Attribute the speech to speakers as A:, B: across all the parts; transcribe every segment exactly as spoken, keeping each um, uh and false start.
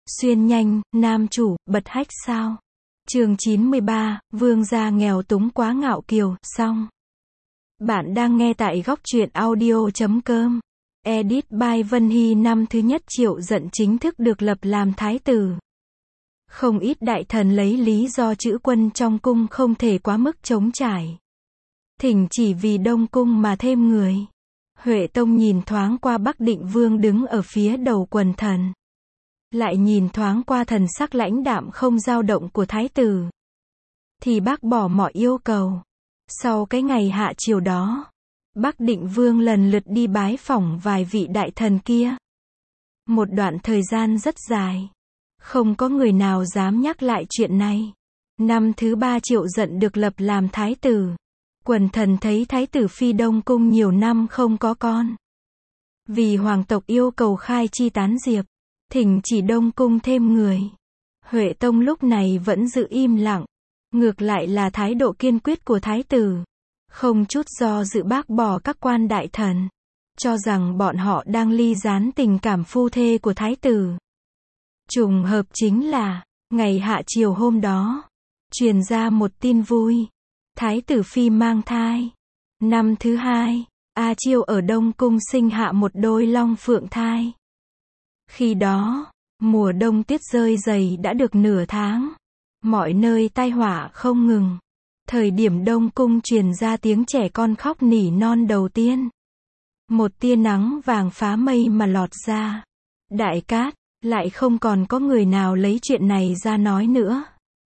A: Xuyên nhanh, nam chủ, bật hách sao? Chương chín mươi ba, vương gia nghèo túng quá ngạo kiều, xong. Bạn đang nghe tại góc truyện audio chấm com. Edit by Vân Hy. Năm thứ nhất Triệu Giận chính thức được lập làm thái tử. Không ít đại thần lấy lý do chữ quân trong cung không thể quá mức trống trải. Thỉnh chỉ vì Đông Cung mà thêm người. Huệ Tông nhìn thoáng qua Bắc Định Vương đứng ở phía đầu quần thần. Lại nhìn thoáng qua thần sắc lãnh đạm không dao động của thái tử. Thì bác bỏ mọi yêu cầu. Sau cái ngày hạ chiều đó, Bắc Định Vương lần lượt đi bái phỏng vài vị đại thần kia. Một đoạn thời gian rất dài. Không có người nào dám nhắc lại chuyện này. Năm thứ ba Triệu Giận được lập làm thái tử. Quần thần thấy thái tử phi Đông Cung nhiều năm không có con. Vì hoàng tộc yêu cầu khai chi tán diệp. Thỉnh chỉ Đông Cung thêm người. Huệ Tông lúc này vẫn giữ im lặng. Ngược lại là thái độ kiên quyết của thái tử. Không chút do dự bác bỏ các quan đại thần. Cho rằng bọn họ đang ly gián tình cảm phu thê của thái tử. Trùng hợp chính là, ngày hạ chiều hôm đó, truyền ra một tin vui. Thái tử phi mang thai. Năm thứ hai, A Chiêu ở Đông Cung sinh hạ một đôi long phượng thai. Khi đó, mùa đông tuyết rơi dày đã được nửa tháng. Mọi nơi tai họa không ngừng. Thời điểm Đông Cung truyền ra tiếng trẻ con khóc nỉ non đầu tiên. Một tia nắng vàng phá mây mà lọt ra. Đại cát, lại không còn có người nào lấy chuyện này ra nói nữa.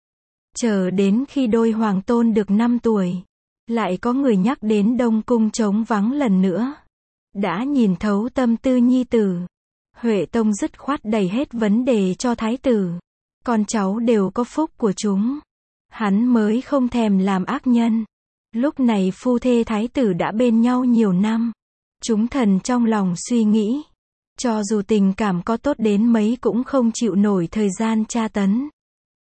A: Chờ đến khi đôi hoàng tôn được năm tuổi, lại có người nhắc đến Đông Cung trống vắng lần nữa. Đã nhìn thấu tâm tư nhi tử. Huệ Tông dứt khoát đẩy hết vấn đề cho thái tử. Con cháu đều có phúc của chúng. Hắn mới không thèm làm ác nhân. Lúc này phu thê thái tử đã bên nhau nhiều năm. Chúng thần trong lòng suy nghĩ. Cho dù tình cảm có tốt đến mấy cũng không chịu nổi thời gian tra tấn.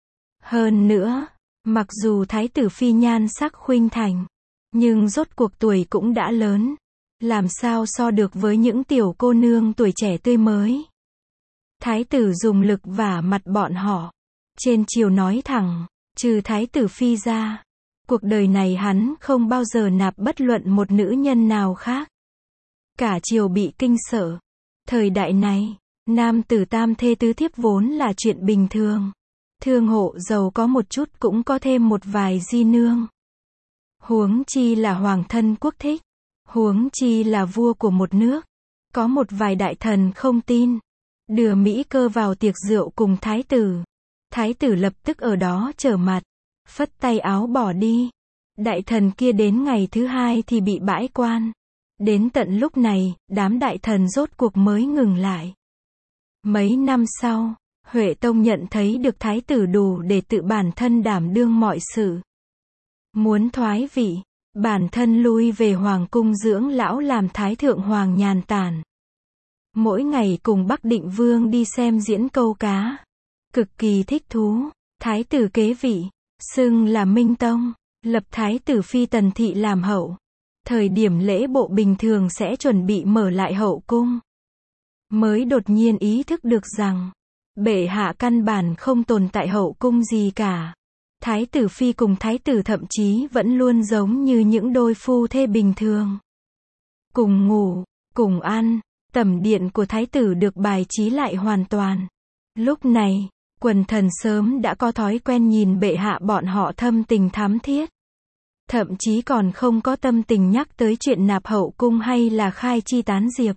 A: Hơn nữa, mặc dù thái tử phi nhan sắc khuynh thành, nhưng rốt cuộc tuổi cũng đã lớn. Làm sao so được với những tiểu cô nương tuổi trẻ tươi mới. Thái tử dùng lực vả mặt bọn họ. Trên chiều nói thẳng, trừ thái tử phi ra, cuộc đời này hắn không bao giờ nạp bất luận một nữ nhân nào khác. Cả triều bị kinh sợ. Thời đại này, nam tử tam thê tứ thiếp vốn là chuyện bình thường. Thương hộ giàu có một chút cũng có thêm một vài di nương. Huống chi là hoàng thân quốc thích. Huống chi là vua của một nước. Có một vài đại thần không tin. Đưa Mỹ Cơ vào tiệc rượu cùng thái tử. Thái tử lập tức ở đó trở mặt. Phất tay áo bỏ đi. Đại thần kia đến ngày thứ hai thì bị bãi quan. Đến tận lúc này, đám đại thần rốt cuộc mới ngừng lại. Mấy năm sau, Huệ Tông nhận thấy được thái tử đủ để tự bản thân đảm đương mọi sự. Muốn thoái vị, bản thân lui về hoàng cung dưỡng lão làm thái thượng hoàng nhàn tản. Mỗi ngày cùng Bắc Định Vương đi xem diễn câu cá. Cực kỳ thích thú. Thái tử kế vị, xưng là Minh Tông, lập thái tử phi Tần Thị làm hậu. Thời điểm lễ bộ bình thường sẽ chuẩn bị mở lại hậu cung. Mới đột nhiên ý thức được rằng, bệ hạ căn bản không tồn tại hậu cung gì cả. Thái tử phi cùng thái tử thậm chí vẫn luôn giống như những đôi phu thê bình thường. Cùng ngủ, cùng ăn, tẩm điện của thái tử được bài trí lại hoàn toàn. Lúc này, quần thần sớm đã có thói quen nhìn bệ hạ bọn họ thâm tình thắm thiết. Thậm chí còn không có tâm tình nhắc tới chuyện nạp hậu cung hay là khai chi tán diệp.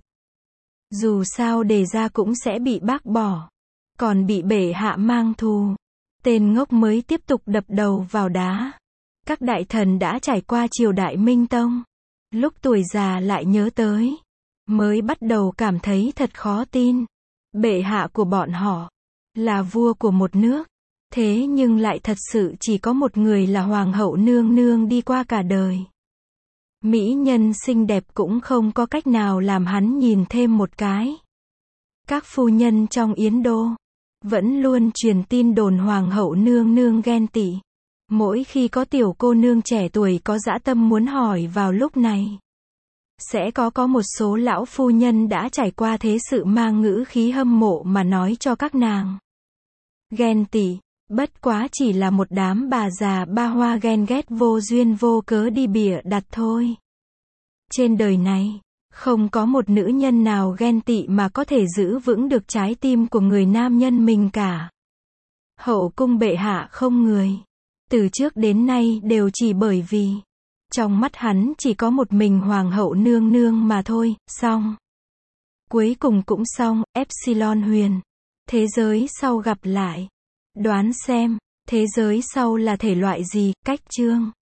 A: Dù sao đề ra cũng sẽ bị bác bỏ. Còn bị bệ hạ mang thù. Tên ngốc mới tiếp tục đập đầu vào đá. Các đại thần đã trải qua triều đại Minh Tông. Lúc tuổi già lại nhớ tới. Mới bắt đầu cảm thấy thật khó tin. Bệ hạ của bọn họ là vua của một nước. Thế nhưng lại thật sự chỉ có một người là hoàng hậu nương nương đi qua cả đời. Mỹ nhân xinh đẹp cũng không có cách nào làm hắn nhìn thêm một cái. Các phu nhân trong Yến Đô vẫn luôn truyền tin đồn hoàng hậu nương nương ghen tị. Mỗi khi có tiểu cô nương trẻ tuổi có dã tâm muốn hỏi vào lúc này, sẽ có có một số lão phu nhân đã trải qua thế sự mang ngữ khí hâm mộ mà nói cho các nàng. Ghen tị, bất quá chỉ là một đám bà già ba hoa ghen ghét vô duyên vô cớ đi bịa đặt thôi. Trên đời này, không có một nữ nhân nào ghen tị mà có thể giữ vững được trái tim của người nam nhân mình cả. Hậu cung bệ hạ không người. Từ trước đến nay đều chỉ bởi vì trong mắt hắn chỉ có một mình hoàng hậu nương nương mà thôi, xong. Cuối cùng cũng xong, Epsilon Huyền. Thế giới sau gặp lại. Đoán xem, thế giới sau là thể loại gì, cách chương.